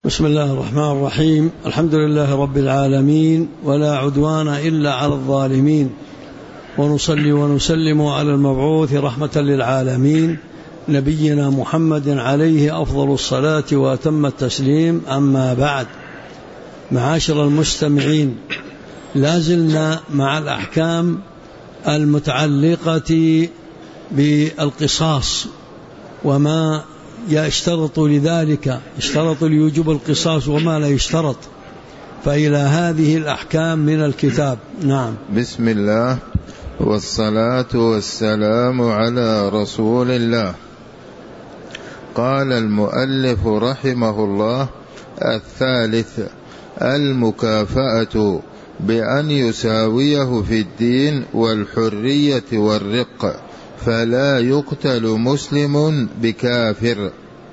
بسم الله الرحمن الرحيم. الحمد لله رب العالمين، ولا عدوان إلا على الظالمين، ونصلي ونسلم على المبعوث رحمة للعالمين نبينا محمد عليه أفضل الصلاة وأتم التسليم. أما بعد، معاشر المستمعين، لازلنا مع الأحكام المتعلقة بالقصاص وما يشترط لذلك، يشترط لوجوب القصاص وما لا يشترط، فإلى هذه الأحكام من الكتاب. نعم. بسم الله والصلاة والسلام على رسول الله. قال المؤلف رحمه الله: الثالث المكافأة بأن يساويه في الدين والحرية والرق، فلا يقتل مسلم بكافر.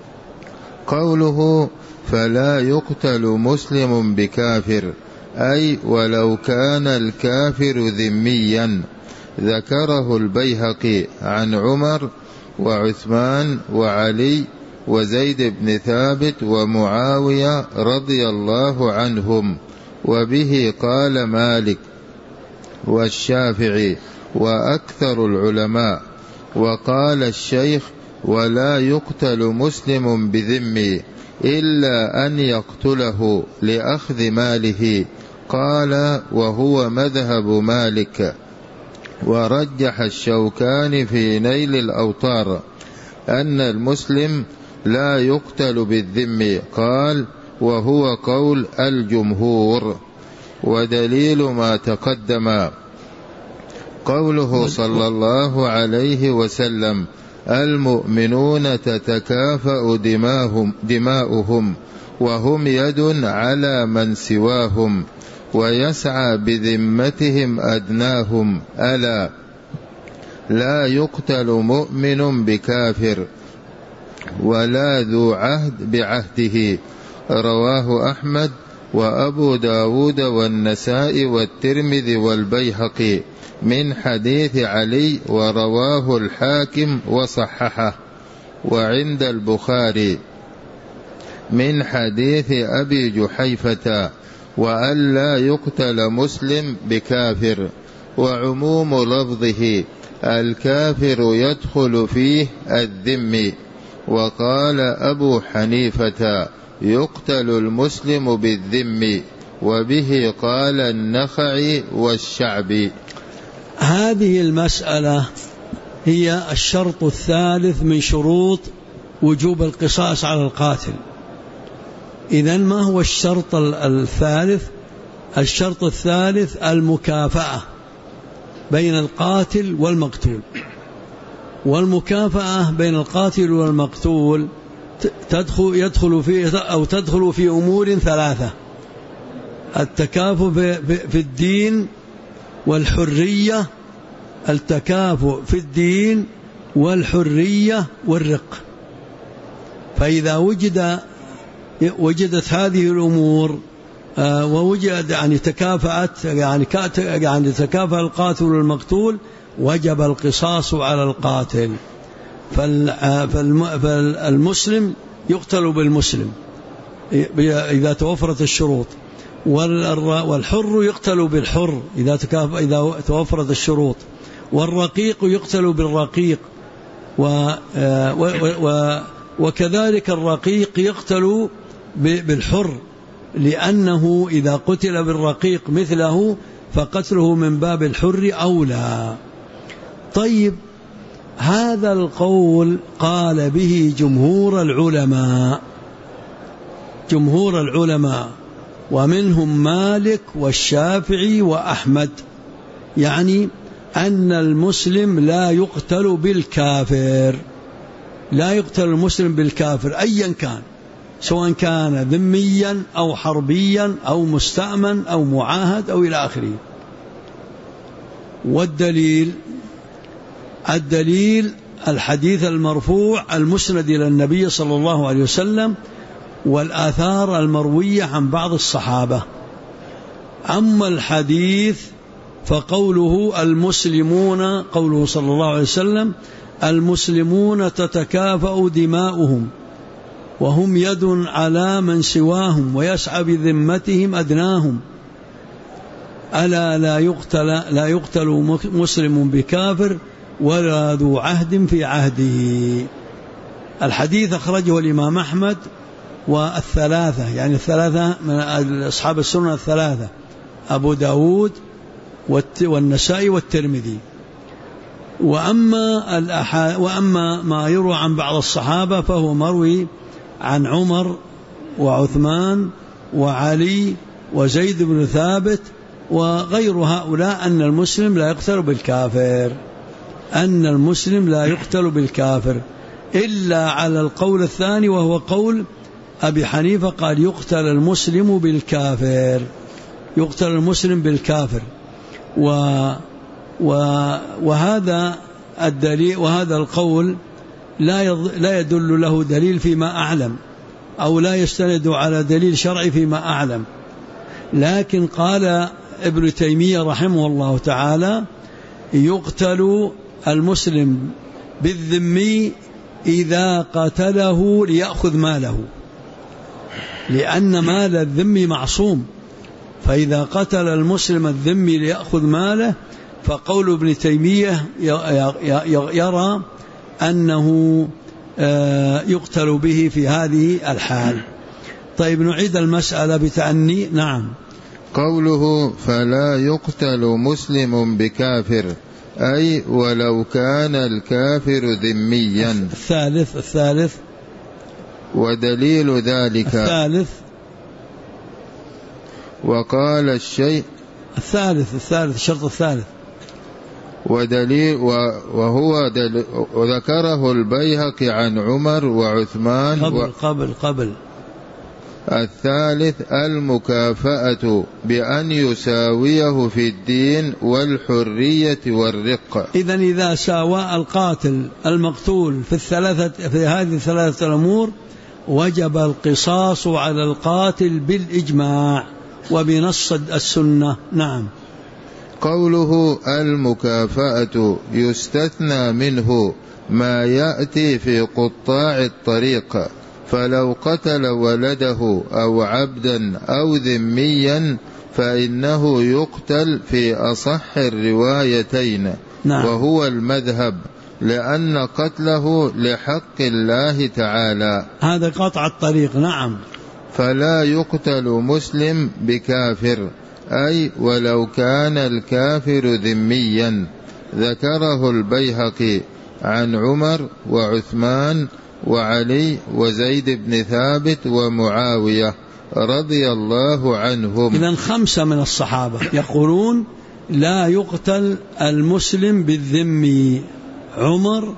قوله فلا يقتل مسلم بكافر أي ولو كان الكافر ذميا، ذكره البيهقي عن عمر وعثمان وعلي وزيد بن ثابت ومعاوية رضي الله عنهم، وبه قال مالك والشافعي وأكثر العلماء. وقال الشيخ: ولا يقتل مسلم بذمي إلا أن يقتله لأخذ ماله. قال: وهو مذهب مالك. ورجح الشوكاني في نيل الأوطار أن المسلم لا يقتل بالذم. قال: وهو قول الجمهور. ودليل ما تقدم قوله صلى الله عليه وسلم: المؤمنون تتكافأ دماؤهم وهم يد على من سواهم، ويسعى بذمتهم أدناهم. ألا لا يقتل مؤمن بكافر ولا ذو عهد بعهده. رواه أحمد وأبو داود والنسائي والترمذي والبيهقي من حديث علي، ورواه الحاكم وصححه. وعند البخاري من حديث أبي جحيفة: وأن لا يقتل مسلم بكافر. وعموم لفظه الكافر يدخل فيه الذم. وقال أبو حنيفة: يقتل المسلم بالذم، وبه قال النخعي والشعبي. هذه المسألة هي الشرط الثالث من شروط وجوب القصاص على القاتل. إذن ما هو الشرط الثالث؟ الشرط الثالث المكافأة بين القاتل والمقتول. والمكافأة بين القاتل والمقتول تدخل في أمور ثلاثة: التكافؤ في الدين والحرية، التكافؤ في الدين والحرية والرق. فإذا وجدت هذه الأمور ووجد تكافأ القاتل والمقتول، وجب القصاص على القاتل. فالمسلم يقتل بالمسلم إذا توفرت الشروط، والحر يقتل بالحر إذا توفرت الشروط، والرقيق يقتل بالرقيق، وكذلك الرقيق يقتل بالحر، لأنه إذا قتل بالرقيق مثله فقتله من باب الحر أولى. طيب، هذا القول قال به جمهور العلماء، ومنهم مالك والشافعي وأحمد، يعني أن المسلم لا يقتل بالكافر، لا يقتل المسلم بالكافر أيا كان، سواء كان ذميا أو حربيا أو مستأمن أو معاهد أو إلى آخره. والدليل الحديث المرفوع المسند إلى النبي صلى الله عليه وسلم، والآثار المروية عن بعض الصحابة. أما الحديث فقوله المسلمون، قوله صلى الله عليه وسلم: المسلمون تتكافأ دماؤهم وهم يد على من سواهم ويسعى بذمتهم أدناهم. ألا لا يقتل مسلم بكافر ولا ذو عهد في عهده. الحديث أخرجه الإمام أحمد والثلاثة، يعني الثلاثة من أصحاب السنة الثلاثة، أبو داود والنسائي والترمذي. وأما ما يروى عن بعض الصحابة فهو مروي عن عمر وعثمان وعلي وزيد بن ثابت وغير هؤلاء أن المسلم لا يقتل بالكافر، أن المسلم لا يقتل بالكافر إلا على القول الثاني وهو قول أبي حنيفة، قال يقتل المسلم بالكافر، يقتل المسلم بالكافر. وهذا الدليل وهذا القول لا يدل له دليل فيما أعلم، أو لا يستند على دليل شرعي فيما أعلم. لكن قال ابن تيمية رحمه الله تعالى يقتل المسلم بالذمي إذا قتله ليأخذ ماله، لأن مال الذمي معصوم، فإذا قتل المسلم الذمي ليأخذ ماله فقول ابن تيمية يرى أنه يقتل به في هذه الحال. طيب نعيد المسألة بتأني. نعم. قوله فلا يقتل مسلم بكافر أي ولو كان الكافر ذميا. الثالث ودليل ذلك الثالث. وقال الشيء الثالث الشرط الثالث. ودليل وذكره البيهقي عن عمر وعثمان قبل الثالث المكافأة بأن يساويه في الدين والحرية والرق. إذن إذا ساوى القاتل المقتول في هذه الثلاثة الأمور وجب القصاص على القاتل بالإجماع وبنص السنة. نعم. قوله المكافأة يستثنى منه ما يأتي في قطاع الطريق، فلو قتل ولده أو عبدا أو ذميا فإنه يقتل في أصح الروايتين. نعم. وهو المذهب، لأن قتله لحق الله تعالى. هذا قطع الطريق. نعم. فلا يقتل مسلم بكافر أي ولو كان الكافر ذميا. ذكره البيهقي عن عمر وعثمان وعلي وزيد بن ثابت ومعاوية رضي الله عنهم. إذن 5 من الصحابة يقولون لا يقتل المسلم بالذمي: عمر،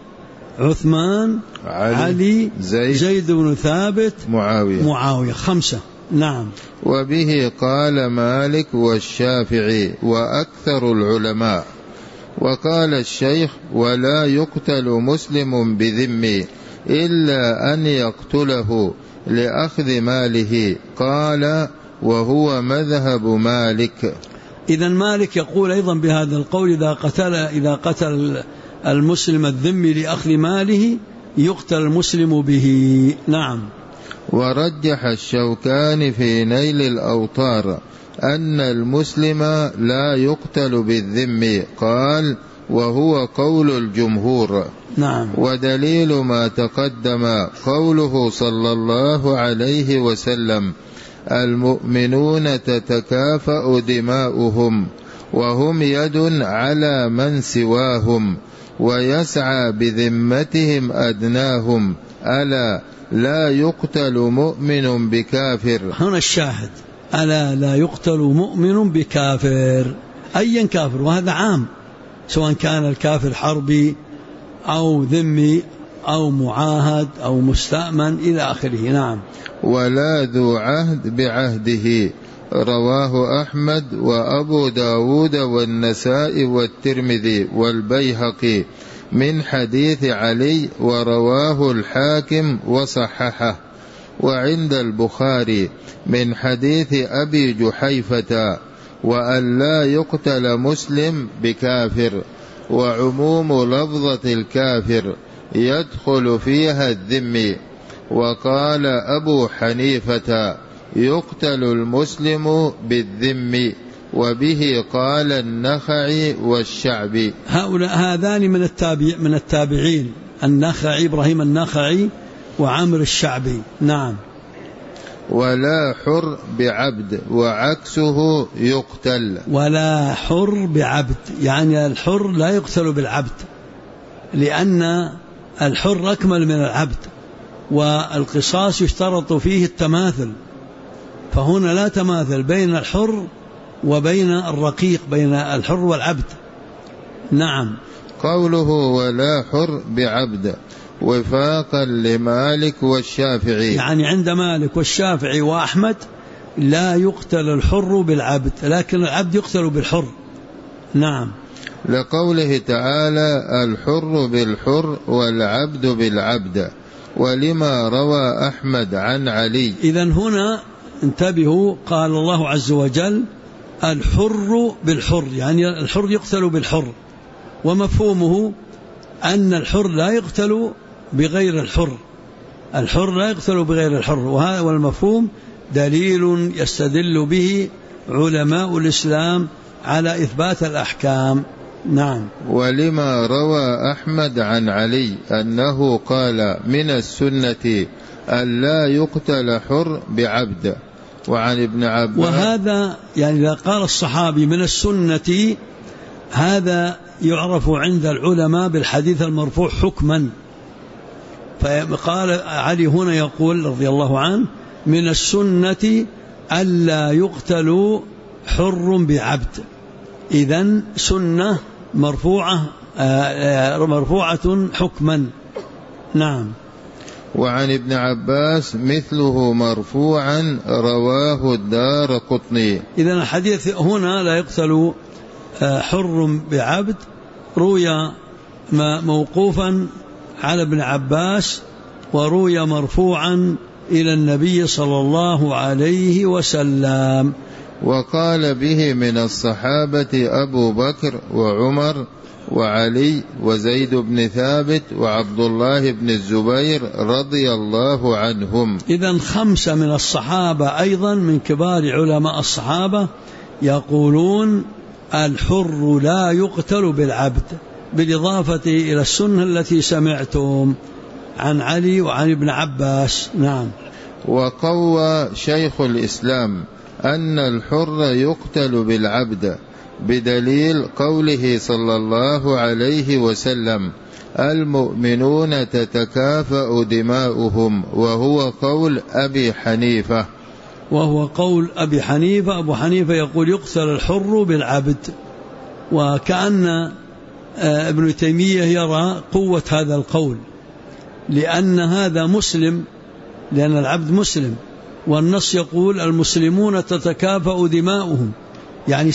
عثمان، علي زيد بن ثابت، معاوية 5. نعم. وبه قال مالك والشافعي وأكثر العلماء. وقال الشيخ ولا يقتل مسلم بذمي إلا أن يقتله لأخذ ماله. قال وهو مذهب مالك. إذن مالك يقول أيضا بهذا القول إذا قتل المسلم الذمي لأخذ ماله يقتل المسلم به. نعم. ورجح الشوكاني في نيل الأوطار أن المسلم لا يقتل بالذم، قال وهو قول الجمهور. نعم. ودليل ما تقدم قوله صلى الله عليه وسلم المؤمنون تتكافأ دماؤهم وهم يد على من سواهم ويسعى بذمتهم أدناهم ألا لا يقتل مؤمن بكافر. هنا الشاهد: ألا لا يقتل مؤمن بكافر، أيا كافر، وهذا عام سواء كان الكافر حربي أو ذمي أو معاهد أو مستأمن إلى آخره. نعم. ولا ذو عهد بعهده. رواه أحمد وأبو داود والنسائي والترمذي والبيهقي من حديث علي، ورواه الحاكم وصححه. وعند البخاري من حديث أبي جحيفة وأن لا يقتل مسلم بكافر. وعموم لفظة الكافر يدخل فيها الذمي، وقال أبو حنيفة يقتل المسلم بالذم، وبه قال النخعي والشعبي. هذان من التابعين، النخعي إبراهيم النخعي وعامر الشعبي. نعم. ولا حر بعبد وعكسه يقتل. ولا حر بعبد، يعني الحر لا يقتل بالعبد، لأن الحر أكمل من العبد، والقصاص يشترط فيه التماثل، فهنا لا تماثل بين الحر وبين الرقيق، بين الحر والعبد. نعم. قوله ولا حر بعبد وفاقا لمالك والشافعي، يعني عند مالك والشافعي وأحمد لا يقتل الحر بالعبد، لكن العبد يقتل بالحر. نعم. لقوله تعالى الحر بالحر والعبد بالعبد، ولما روى أحمد عن علي. إذن هنا انتبهوا، قال الله عز وجل الحر بالحر، يعني الحر يقتل بالحر، ومفهومه أن الحر لا يقتل بغير الحر، الحر لا يقتل بغير الحر، وهذا والمفهوم دليل يستدل به علماء الإسلام على إثبات الأحكام. نعم. ولما روى أحمد عن علي أنه قال من السنة أن لا يقتل حر بعبد. وعن ابن عباس، وهذا يعني إذا قال الصحابي من السنة، هذا يعرف عند العلماء بالحديث المرفوع حكما. فقال علي هنا يقول رضي الله عنه من السنة ألا يقتل حر بعبد، إذن سنة مرفوعة حكما. نعم. وعن ابن عباس مثله مرفوعا رواه الدارقطني. إذن الحديث هنا لا يقتل حر بعبد روي موقوفا على ابن عباس، وروي مرفوعا إلى النبي صلى الله عليه وسلم. وقال به من الصحابة أبو بكر وعمر وعلي وزيد بن ثابت وعبد الله بن الزبير رضي الله عنهم. إذن 5 من الصحابة أيضا من كبار علماء الصحابة يقولون الحر لا يقتل بالعبد، بالإضافة إلى السنة التي سمعتم عن علي وعن ابن عباس. نعم. وقوى شيخ الإسلام أن الحر يقتل بالعبد بدليل قوله صلى الله عليه وسلم المؤمنون تتكافأ دماؤهم، وهو قول أبي حنيفة. وهو قول أبي حنيفة. أبو حنيفة يقول يقتل الحر بالعبد، وكأن ابن تيمية يرى قوة هذا القول، لأن هذا مسلم، لأن العبد مسلم، والنص يقول المسلمون تتكافأ دماؤهم، يعني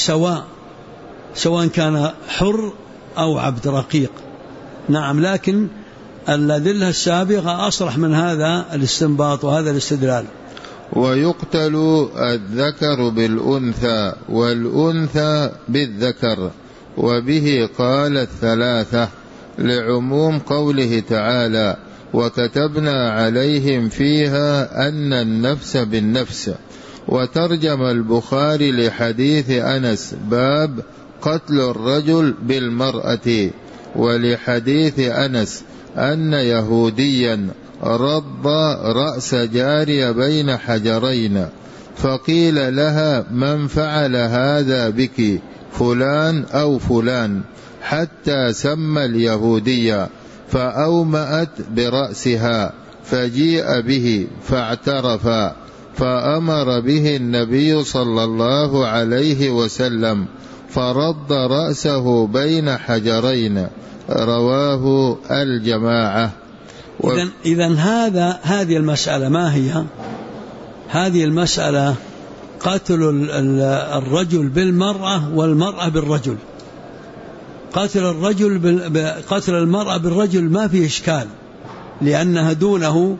سواء كان حر أو عبد رقيق. نعم. لكن الأدلة السابقة أصرح من هذا الاستنباط وهذا الاستدلال. ويقتل الذكر بالأنثى والأنثى بالذكر، وبه قال الثلاثة لعموم قوله تعالى وكتبنا عليهم فيها أن النفس بالنفس. وترجم البخاري لحديث أنس باب قتل الرجل بالمرأة، ولحديث أنس أن يهوديا رض رأس جارية بين حجرين، فقيل لها من فعل هذا بك، فلان أو فلان، حتى سمى اليهودية، فأومأت برأسها، فجيء به فاعترفا، فأمر به النبي صلى الله عليه وسلم فرد رأسه بين حجرين. رواه الجماعة. إذن هذه المسألة ما هي؟ هذه المسألة قتل الرجل بالمرأة والمرأة بالرجل. قتل المرأة بالرجل ما فيه إشكال، لأنها دونه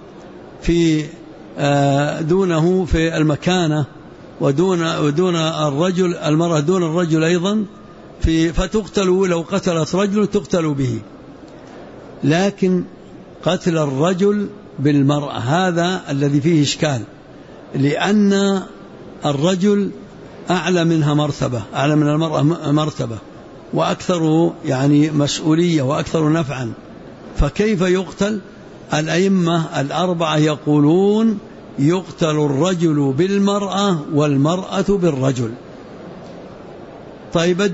في المكانة، ودون الرجل، المرأة دون الرجل أيضا، فتقتل، لو قتلت رجل تقتل به. لكن قتل الرجل بالمرأة، هذا الذي فيه إشكال، لأن الرجل أعلى منها مرتبة، أعلى من المرأة مرتبة، وأكثر يعني مسؤولية وأكثر نفعا، فكيف يقتل؟ الأئمة الأربعة يقولون يقتل الرجل بالمرأة والمرأة بالرجل. طيب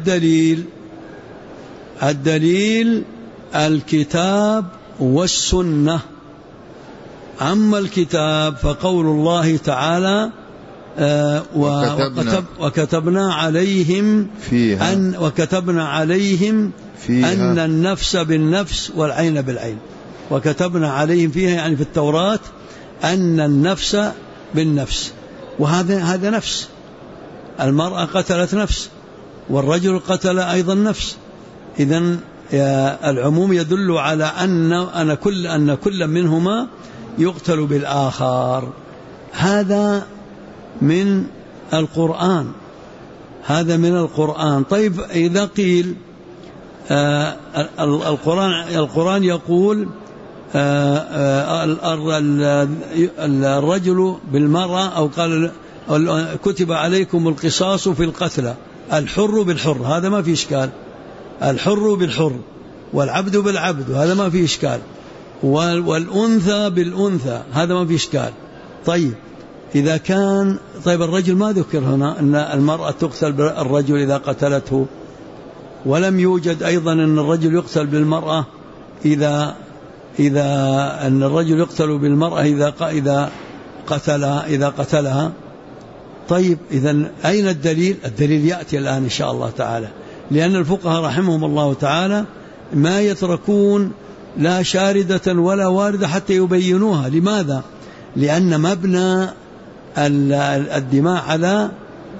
الدليل الكتاب والسنة. أما الكتاب فقول الله تعالى وكتبنا عليهم فيها أن النفس بالنفس والعين بالعين. وكتبنا عليهم فيها يعني في التوراة أن النفس بالنفس، وهذا نفس، المرأة قتلت نفس والرجل قتل أيضا نفس. إذن العموم يدل على أن كل منهما يقتل بالآخر. هذا من القرآن، هذا من القرآن. طيب إذا قيل القرآن يقول الرجل بالمرأة، أو قال كتب عليكم القصاص في القتلى، الحر بالحر، هذا ما في إشكال، الحر بالحر والعبد بالعبد، هذا ما في إشكال، والأنثى بالأنثى، هذا ما في إشكال. طيب إذا كان الرجل ما ذكر هنا أن المرأة تقتل بالرجل إذا قتلته، ولم يوجد أيضا أن الرجل يقتل بالمرأة إذا أن الرجل يقتل بالمرأة إذا قتلها. طيب إذن أين الدليل؟ الدليل يأتي الآن إن شاء الله تعالى، لأن الفقهاء رحمهم الله تعالى ما يتركون لا شاردة ولا واردة حتى يبينوها. لماذا؟ لأن مبنى الدماء على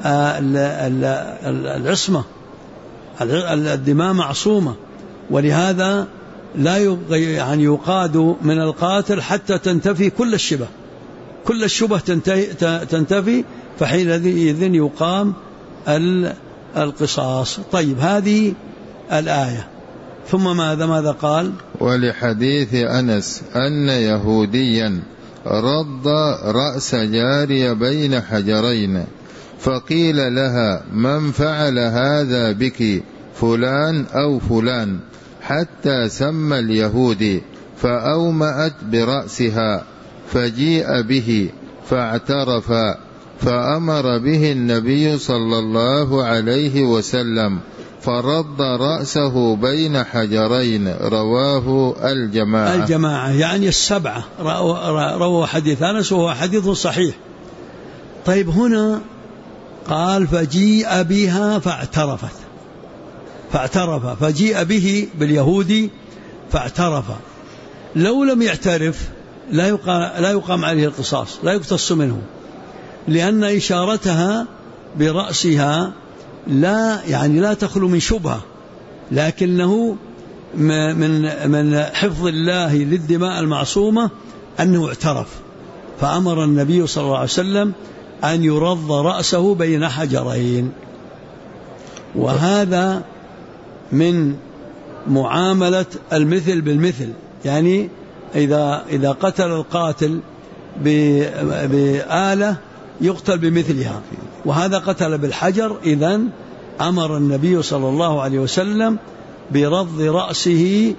العصمة، الدماء معصومة، ولهذا لا يقاد من القاتل حتى تنتفي كل الشبه تنتفي، فحينئذ يقام القصاص. طيب هذه الآية. ثم ماذا قال؟ ولحديث أنس أن يهوديا رد رأس جارية بين حجرين، فقيل لها من فعل هذا بك، فلان أو فلان، حتى سمى اليهودي، فأومأت برأسها، فجيء به فاعترف، فأمر به النبي صلى الله عليه وسلم، فرد رأسه بين حجرين. رواه الجماعة يعني السبعة رووا حديث أنس، وهو حديث صحيح. طيب هنا قال فجيء بها فاعترف، فجيء به باليهودي فاعترف. لو لم يعترف لا يقام عليه القصاص، لا يقتص منه، لأن إشارتها برأسها لا تخلو من شبهة، لكنه من حفظ الله للدماء المعصومة أنه اعترف، فأمر النبي صلى الله عليه وسلم أن يرض رأسه بين حجرين. وهذا من معاملة المثل بالمثل، يعني إذا قتل القاتل بآلة يقتل بمثلها، وهذا قتل بالحجر، إذن أمر النبي صلى الله عليه وسلم برض رأسه،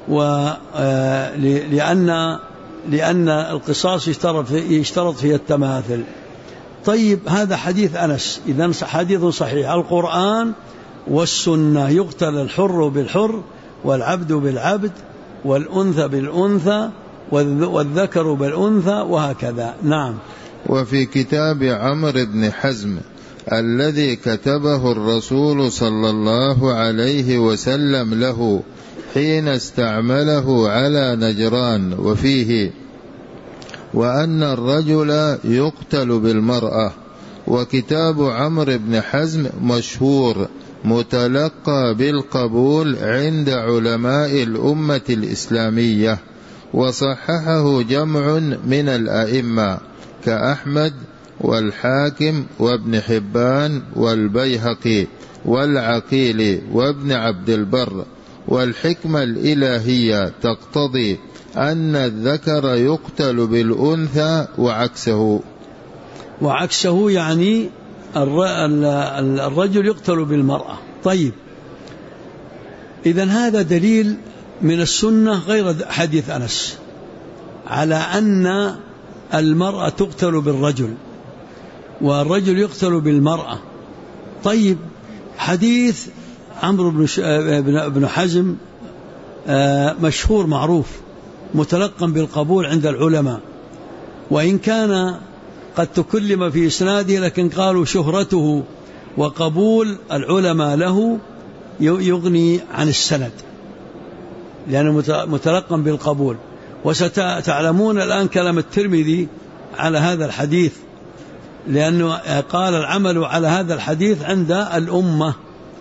لأن القصاص يشترط فيه التماثل. طيب هذا حديث أنس، إذن حديث صحيح. القرآن والسنة يقتل الحر بالحر والعبد بالعبد والأنثى بالأنثى والذكر بالأنثى، وهكذا. نعم. وفي كتاب عمرو بن حزم الذي كتبه الرسول صلى الله عليه وسلم له حين استعمله على نجران، وفيه وأن الرجل يقتل بالمرأة. وكتاب عمرو بن حزم مشهور متلقى بالقبول عند علماء الأمة الإسلامية، وصححه جمع من الأئمة كأحمد والحاكم وابن حبان والبيهقي والعقيلي وابن عبد البر. والحكمة الإلهية تقتضي أن الذكر يقتل بالأنثى وعكسه يعني الرجل يقتل بالمرأة. طيب، إذن هذا دليل من السنة غير حديث أنس على أن المرأة تقتل بالرجل والرجل يقتل بالمرأة. طيب، حديث عمرو بن حزم مشهور معروف متلقن بالقبول عند العلماء، وإن كان قد تكلم في إسناده، لكن قالوا شهرته وقبول العلماء له يغني عن السند لأنه متلقن بالقبول. وستعلمون الآن كلام الترمذي على هذا الحديث، لأنه قال العمل على هذا الحديث عند الأمة،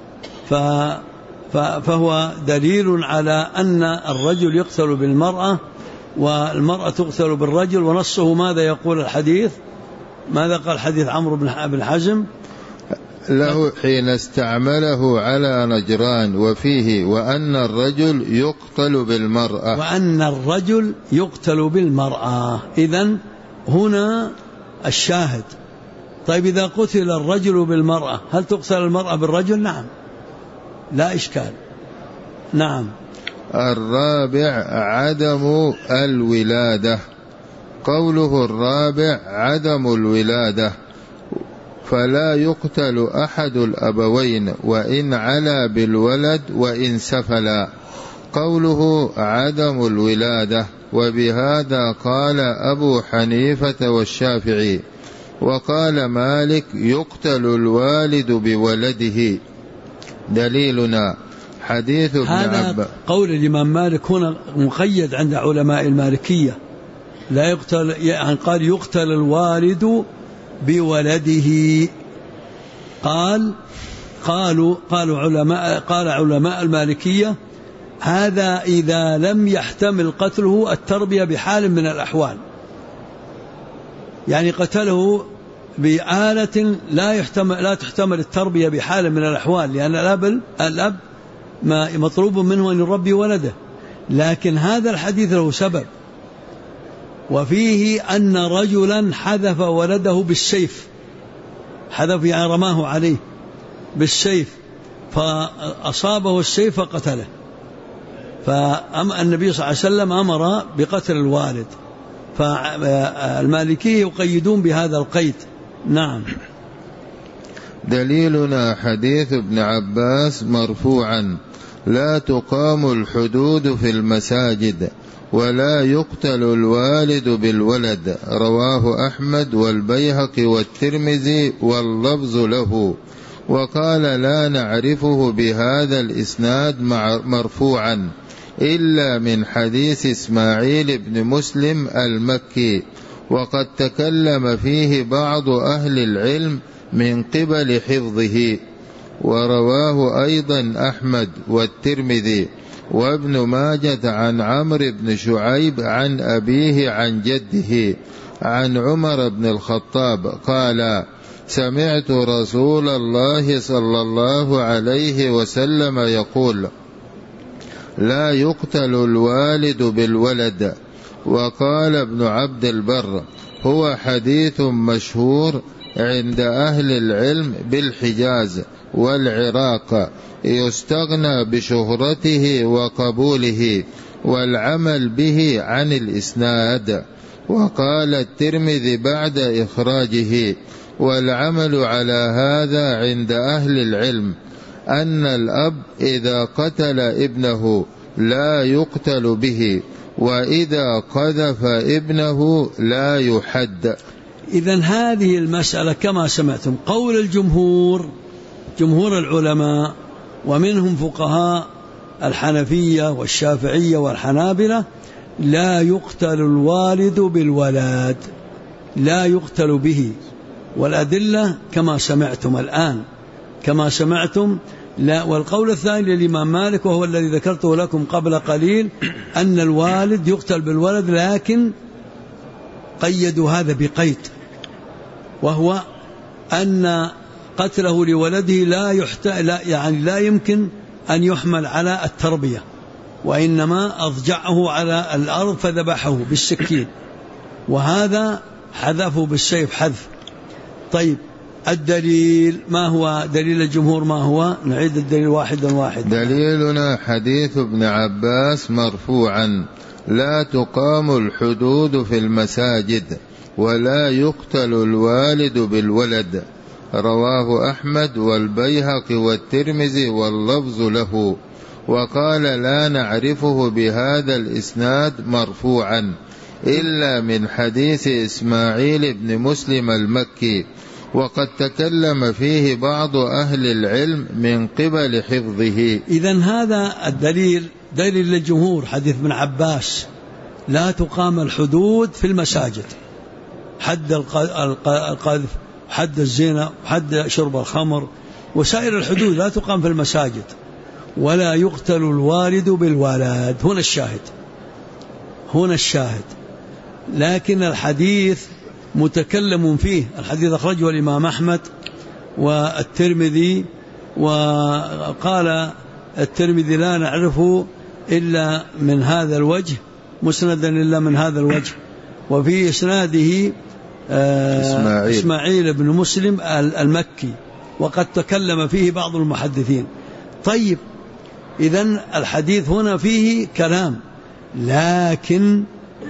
فهو دليل على أن الرجل يقتل بالمرأة والمرأة تقتل بالرجل. ونصه ماذا يقول الحديث؟ ماذا قال حديث عمرو بن حزم له حين استعمله على نجران وفيه وأن الرجل يقتل بالمرأة، وأن الرجل يقتل بالمرأة. إذن هنا الشاهد. طيب، إذا قتل الرجل بالمرأة هل تقتل المرأة بالرجل؟ نعم، لا إشكال. نعم. الرابع عدم الولادة. قوله الرابع عدم الولادة، فلا يقتل أحد الأبوين وإن علا بالولد وإن سفلا. قوله عدم الولادة، وبهذا قال أبو حنيفة والشافعي، وقال مالك يقتل الوالد بولده. دليلنا حديث ابن هذا قول الإمام مالك هنا مقيد عند علماء المالكية، لا يقتل، يعني قال يقتل الوالد بولده. قال علماء المالكية هذا إذا لم يحتمل قتله التربية بحال من الأحوال، يعني قتله بآلة لا تحتمل التربية بحال من الأحوال، لأن الأب ما مطلوب منه أن يربي ولده. لكن هذا الحديث له سبب، وفيه أن رجلا حذف ولده بالسيف، حذف يعني رماه عليه بالسيف فأصابه السيف فقتله، فالنبي صلى الله عليه وسلم أمر بقتل الوالد، فالمالكية يقيدون بهذا القيد. نعم. دليلنا حديث ابن عباس مرفوعا لا تقام الحدود في المساجد ولا يقتل الوالد بالولد. رواه أحمد والبيهقي والترمذي واللفظ له. وقال لا نعرفه بهذا الإسناد مرفوعا إلا من حديث إسماعيل بن مسلم المكي، وقد تكلم فيه بعض أهل العلم من قبل حفظه. ورواه أيضا أحمد والترمذي وابن ماجة عن عمرو بن شعيب عن أبيه عن جده عن عمر بن الخطاب قال سمعت رسول الله صلى الله عليه وسلم يقول لا يقتل الوالد بالولد. وقال ابن عبد البر هو حديث مشهور عند أهل العلم بالحجاز والعراق، يستغنى بشهرته وقبوله والعمل به عن الإسناد. وقال الترمذي بعد إخراجه والعمل على هذا عند أهل العلم أن الأب إذا قتل ابنه لا يقتل به، وإذا قذف ابنه لا يحد. إذن هذه المسألة كما سمعتم قول جمهور العلماء، ومنهم فقهاء الحنفية والشافعية والحنابلة، لا يقتل الوالد بالولد، لا يقتل به. والأدلة كما سمعتم الآن، كما سمعتم. لا. والقول الثاني للإمام مالك وهو الذي ذكرته لكم قبل قليل أن الوالد يقتل بالولد، لكن قيدوا هذا بقيد، وهو أن قتله لولده لا يمكن أن يحمل على التربية، وإنما أضجعه على الأرض فذبحه بالسكين، وهذا حذفه بالسيف حذف. طيب الدليل ما هو؟ دليل الجمهور ما هو؟ نعيد الدليل واحدا. دليلنا حديث ابن عباس مرفوعا: لا تقام الحدود في المساجد ولا يقتل الوالد بالولد، رواه أحمد والبيهقي والترمذي واللفظ له. وقال: لا نعرفه بهذا الإسناد مرفوعا إلا من حديث إسماعيل بن مسلم المكي، وقد تكلم فيه بعض أهل العلم من قبل حفظه. إذن هذا الدليل دليل للجمهور، حديث ابن عباس: لا تقام الحدود في المساجد، حد القذف، حد الزنا، حد شرب الخمر، وسائر الحدود لا تقام في المساجد، ولا يقتل الوالد بالولد. هنا الشاهد. لكن الحديث متكلم فيه، الحديث أخرجه الإمام أحمد والترمذي، وقال الترمذي: لا نعرفه إلا من هذا الوجه، مسندا إلا من هذا الوجه، وفي إسناده إسماعيل بن مسلم المكي، وقد تكلم فيه بعض المحدثين. طيب إذن الحديث هنا فيه كلام، لكن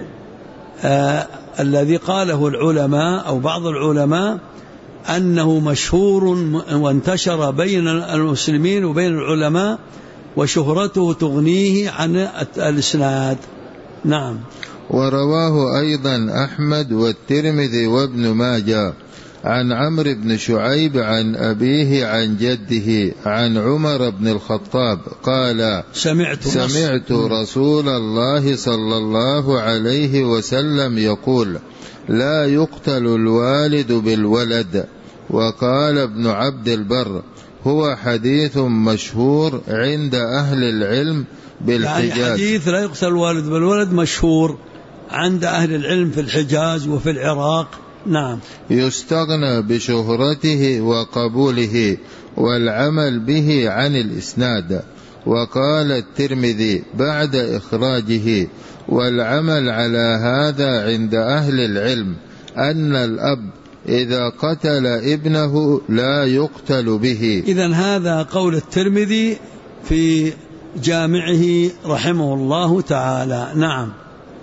الذي قاله العلماء أو بعض العلماء أنه مشهور وانتشر بين المسلمين وبين العلماء، وشهرته تغنيه عن الإسناد. نعم. ورواه أيضا أحمد والترمذي وابن ماجه عن عمرو بن شعيب عن أبيه عن جده عن عمر بن الخطاب قال: سمعت رسول الله صلى الله عليه وسلم يقول: لا يقتل الوالد بالولد. وقال ابن عبد البر: هو حديث مشهور عند أهل العلم بالحجاز. يعني حديث لا يقتل الوالد بالولد مشهور عند أهل العلم في الحجاز وفي العراق. نعم. يستغنى بشهرته وقبوله والعمل به عن الإسناد. وقال الترمذي بعد إخراجه: والعمل على هذا عند أهل العلم أن الأب إذا قتل ابنه لا يقتل به. إذن هذا قول الترمذي في جامعه رحمه الله تعالى. نعم.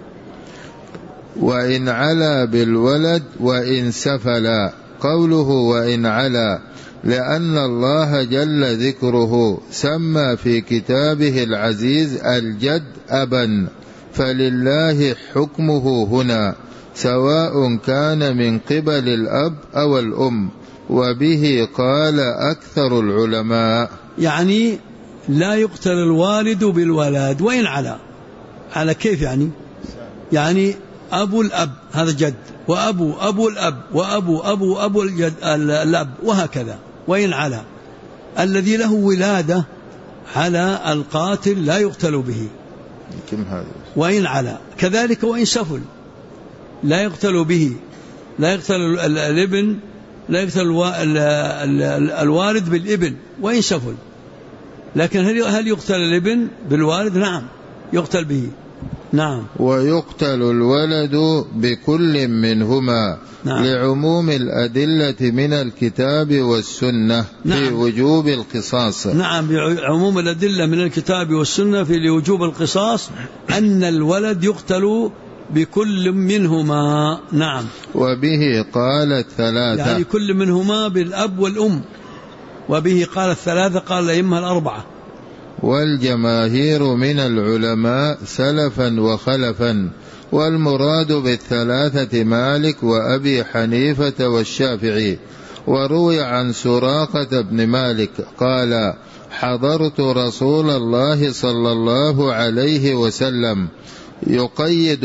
وإن علا بالولد وإن سفلا، قوله وإن علا لأن الله جل ذكره سمى في كتابه العزيز الجد أبا، فلله حكمه هنا سواء كان من قبل الأب أو الأم، وبه قال أكثر العلماء. يعني لا يقتل الوالد بالولد وإن علا. على كيف يعني أبو الأب هذا جد، وأبو الأب، وأبو الجد الأب، وهكذا. وإن علا الذي له ولادة على القاتل لا يقتل به. وإن علا كذلك وإن سفل لا يقتل به، لا يقتل الابن، لا يقتل الوالد بالابن وإن سفل. لكن هل يقتل الابن بالوالد؟ نعم يقتل به. نعم. ويقتل الولد بكل منهما. نعم. لعموم الأدلة من الكتاب والسنة. نعم. في وجوب القصاص. نعم، بعموم الأدلة من الكتاب والسنة في لوجوب القصاص أن الولد يقتل بكل منهما. نعم. وبه قال الثلاثة، يعني كل منهما بالأب والأم، وبه قال الثلاثة، قال الأئمة الأربعة. والجماهير من العلماء سلفا وخلفا، والمراد بالثلاثة مالك وأبي حنيفة والشافعي. وروي عن سراقة بن مالك قال: حضرت رسول الله صلى الله عليه وسلم يقيد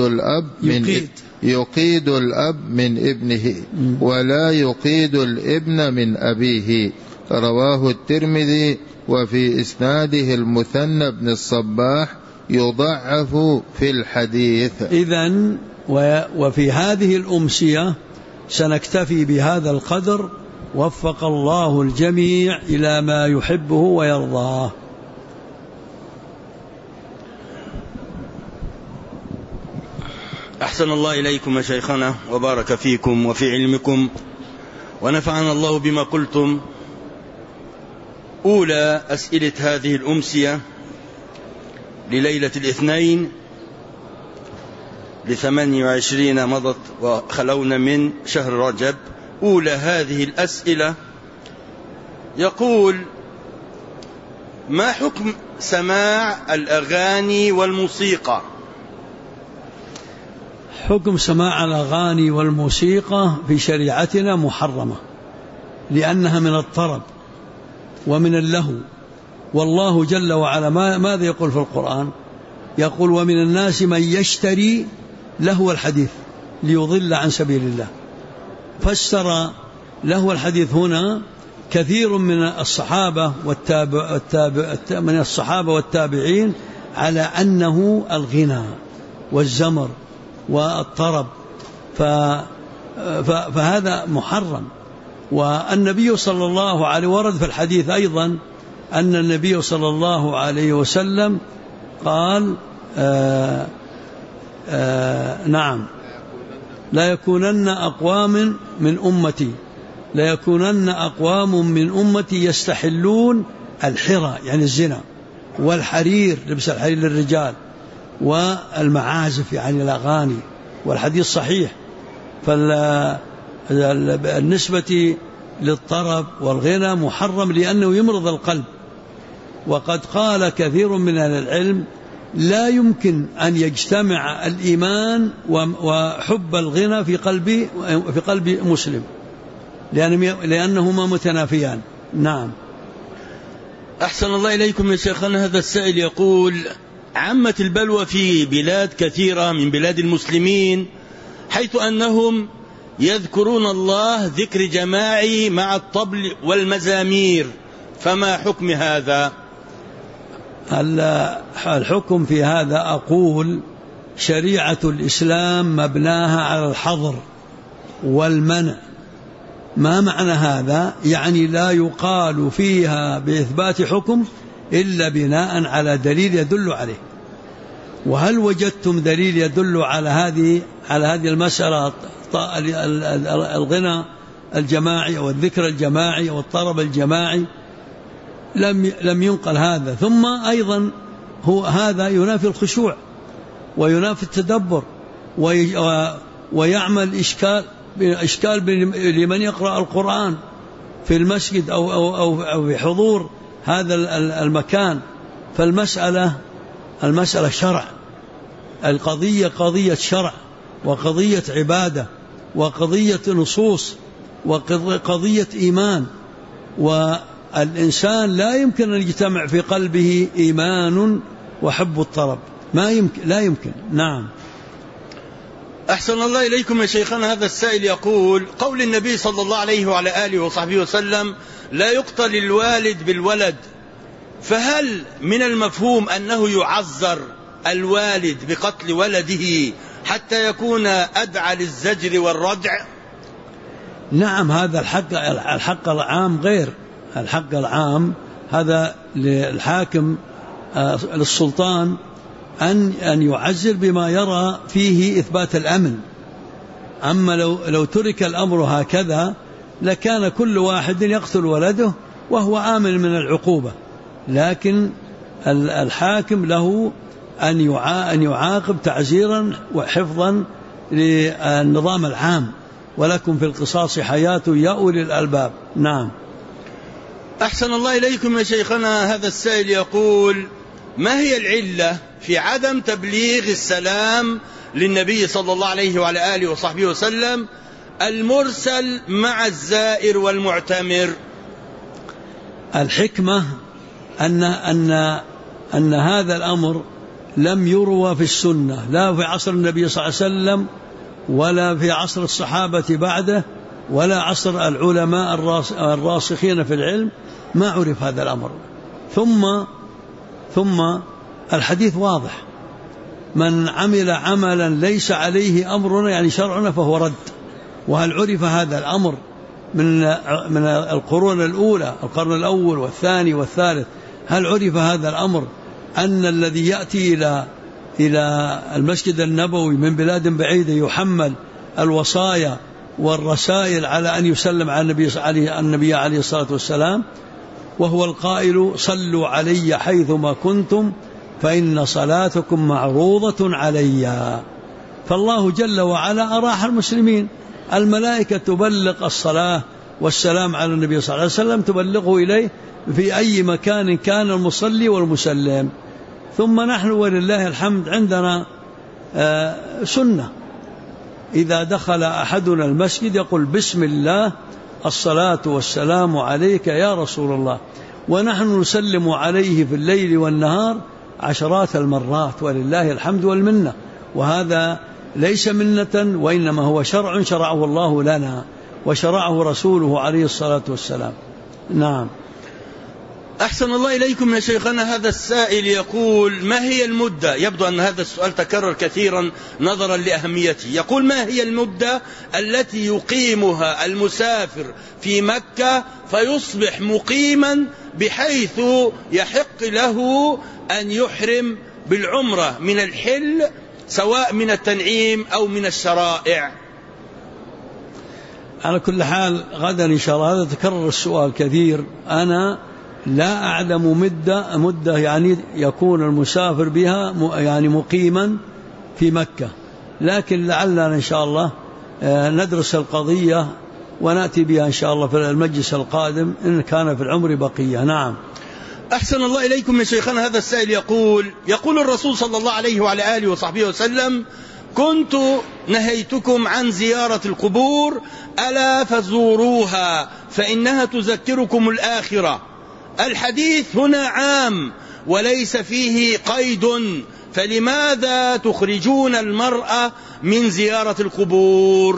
الأب من ابنه ولا يقيد الابن من أبيه، رواه الترمذي. وفي إسناده المثنى بن الصباح يضعف في الحديث. إذن وفي هذه الأمسية سنكتفي بهذا القدر، وفق الله الجميع إلى ما يحبه ويرضاه. أحسن الله إليكم يا شيخنا وبارك فيكم وفي علمكم ونفعنا الله بما قلتم. أولى أسئلة هذه الأمسية لليلة الاثنين 28 مضت وخلونا من شهر رجب. أولى هذه الأسئلة يقول: ما حكم سماع الأغاني والموسيقى؟ حكم سماع الأغاني والموسيقى في شريعتنا محرمة، لأنها من الطرب ومن اللهو. والله جل وعلا ماذا يقول في القرآن؟ يقول: ومن الناس من يشتري لهو الحديث ليضل عن سبيل الله. فسر لهو الحديث هنا كثير من الصحابة والتابعين على أنه الغنى والزمر والطرب، فهذا محرم. والنبي صلى الله عليه ورد في الحديث أيضا أن النبي صلى الله عليه وسلم قال نعم: لا يكونن أقوام من أمتي يستحلون الحرى يعني الزنا، والحرير لبس الحرير للرجال، والمعازف يعني الأغاني، والحديث صحيح. فالنسبة للطرب والغنى محرم لأنه يمرض القلب. وقد قال كثير من أهل العلم: لا يمكن أن يجتمع الإيمان وحب الغنى في قلب مسلم، لأنهما متنافيان. نعم. أحسن الله إليكم يا شيخنا. هذا السائل يقول: عمت البلوى في بلاد كثيرة من بلاد المسلمين، حيث أنهم يذكرون الله ذكر جماعي مع الطبل والمزامير، فما حكم هذا؟ الحكم في هذا أقول: شريعة الإسلام مبناها على الحظر والمنع. ما معنى هذا؟ يعني لا يقال فيها بإثبات حكم إلا بناء على دليل يدل عليه. وهل وجدتم دليل يدل على هذه المسألة، الغنى الجماعي والذكر الجماعي والطرب الجماعي؟ لم ينقل هذا. ثم أيضا هذا ينافي الخشوع وينافي التدبر ويعمل إشكال لمن يقرأ القرآن في المسجد أو في حضور هذا المكان. فالمسألة شرع، القضية قضية شرع وقضية عبادة وقضية نصوص وقضية إيمان، والإنسان لا يمكن أن يجتمع في قلبه إيمان وحب الطرب، لا يمكن. نعم. أحسن الله إليكم يا شيخنا. هذا السائل يقول: قول النبي صلى الله عليه وعلى آله وصحبه وسلم: لا يقتل الوالد بالولد، فهل من المفهوم أنه يعذر الوالد بقتل ولده حتى يكون أدعى للزجر والردع؟ نعم، هذا الحق العام غير الحق العام. هذا للحاكم للسلطان أن يعزر بما يرى فيه إثبات الأمن. أما لو ترك الأمر هكذا لكان كل واحد يقتل ولده وهو آمن من العقوبة. لكن الحاكم له أن يعاقب تعزيرا وحفظا للنظام العام. ولكم في القصاص حياة يا أولي الألباب. نعم. أحسن الله إليكم يا شيخنا. هذا السائل يقول: ما هي العلة في عدم تبليغ السلام للنبي صلى الله عليه وعلى آله وصحبه وسلم المرسل مع الزائر والمعتمر؟ الحكمة أن هذا الأمر لم يروى في السنة، لا في عصر النبي صلى الله عليه وسلم ولا في عصر الصحابة بعده ولا عصر العلماء الراسخين في العلم. ما عرف هذا الأمر. ثم الحديث واضح: من عمل عملا ليس عليه أمرنا يعني شرعنا فهو رد. وهل عرف هذا الأمر من القرون الأولى، القرن الأول والثاني والثالث؟ هل عرف هذا الأمر أن الذي يأتي إلى المسجد النبوي من بلاد بعيدة يحمل الوصايا والرسائل على أن يسلم على النبي عليه الصلاة والسلام، وهو القائل صلوا علي حيثما كنتم فإن صلاتكم معروضة علي. فالله جل وعلا أراح المسلمين، الملائكة تبلغ الصلاة والسلام على النبي صلى الله عليه وسلم، تبلغه إليه في أي مكان كان المصلي والمسلم. ثم نحن ولله الحمد عندنا سنة، إذا دخل أحدنا المسجد يقول بسم الله الصلاة والسلام عليك يا رسول الله، ونحن نسلم عليه في الليل والنهار عشرات المرات ولله الحمد والمنة. وهذا ليس منة، وإنما هو شرع شرعه الله لنا وشرعه رسوله عليه الصلاة والسلام. نعم. أحسن الله إليكم يا شيخنا. هذا السائل يقول ما هي المدة؟ يبدو أن هذا السؤال تكرر كثيرا نظرا لأهميته. يقول ما هي المدة التي يقيمها المسافر في مكة فيصبح مقيما بحيث يحق له أن يحرم بالعمرة من الحل سواء من التنعيم أو من الشرائع؟ على كل حال غدا إن شاء الله، هذا تكرر السؤال كثير، أنا لا أعلم مدة يعني يكون المسافر بها يعني مقيما في مكة، لكن لعلنا إن شاء الله ندرس القضية ونأتي بها إن شاء الله في المجلس القادم إن كان في العمر بقية. نعم. أحسن الله إليكم يا شيخنا. هذا السائل يقول الرسول صلى الله عليه وعلى آله وصحبه وسلم كنت نهيتكم عن زيارة القبور ألا فزوروها فإنها تذكركم الآخرة. الحديث هنا عام وليس فيه قيد، فلماذا تخرجون المرأة من زيارة القبور؟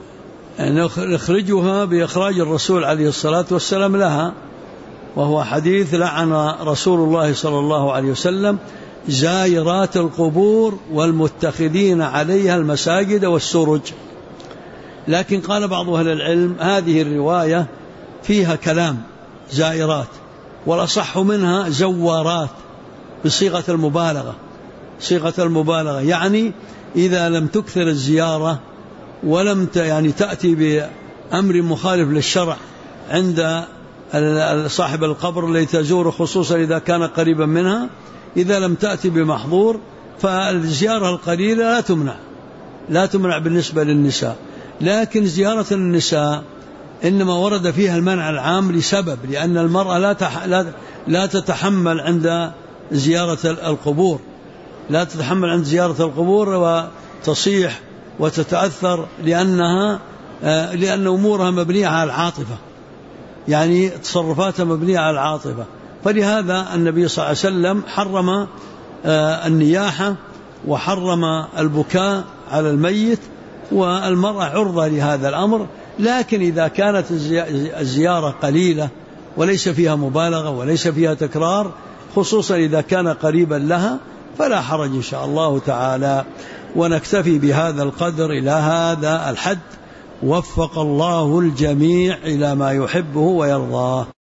نخرجها بإخراج الرسول عليه الصلاة والسلام لها، وهو حديث لعن رسول الله صلى الله عليه وسلم زائرات القبور والمتخذين عليها المساجد والسرج. لكن قال بعض أهل العلم هذه الرواية فيها كلام زائرات، والأصح منها زوارات بصيغة المبالغة، صيغة المبالغة يعني إذا لم تكثر الزيارة ولم يعني تأتي بأمر مخالف للشرع عند صاحب القبر الذي تزور، خصوصا إذا كان قريبا منها، إذا لم تأتي بمحظور فالزيارة القليلة لا تمنع بالنسبة للنساء. لكن زيارة النساء إنما ورد فيها المنع العام لسبب، لأن المرأة لا تتحمل عند زيارة القبور، لا تتحمل عند زيارة القبور وتصيح وتتأثر، لأن أمورها مبنية على العاطفة، يعني تصرفاتها مبنية على العاطفة. فلهذا النبي صلى الله عليه وسلم حرم النياحة وحرم البكاء على الميت، والمرأة عرضة لهذا الأمر. لكن إذا كانت الزيارة قليلة وليس فيها مبالغة وليس فيها تكرار، خصوصا إذا كان قريبا لها، فلا حرج إن شاء الله تعالى. ونكتفي بهذا القدر إلى هذا الحد، وفق الله الجميع إلى ما يحبه ويرضاه.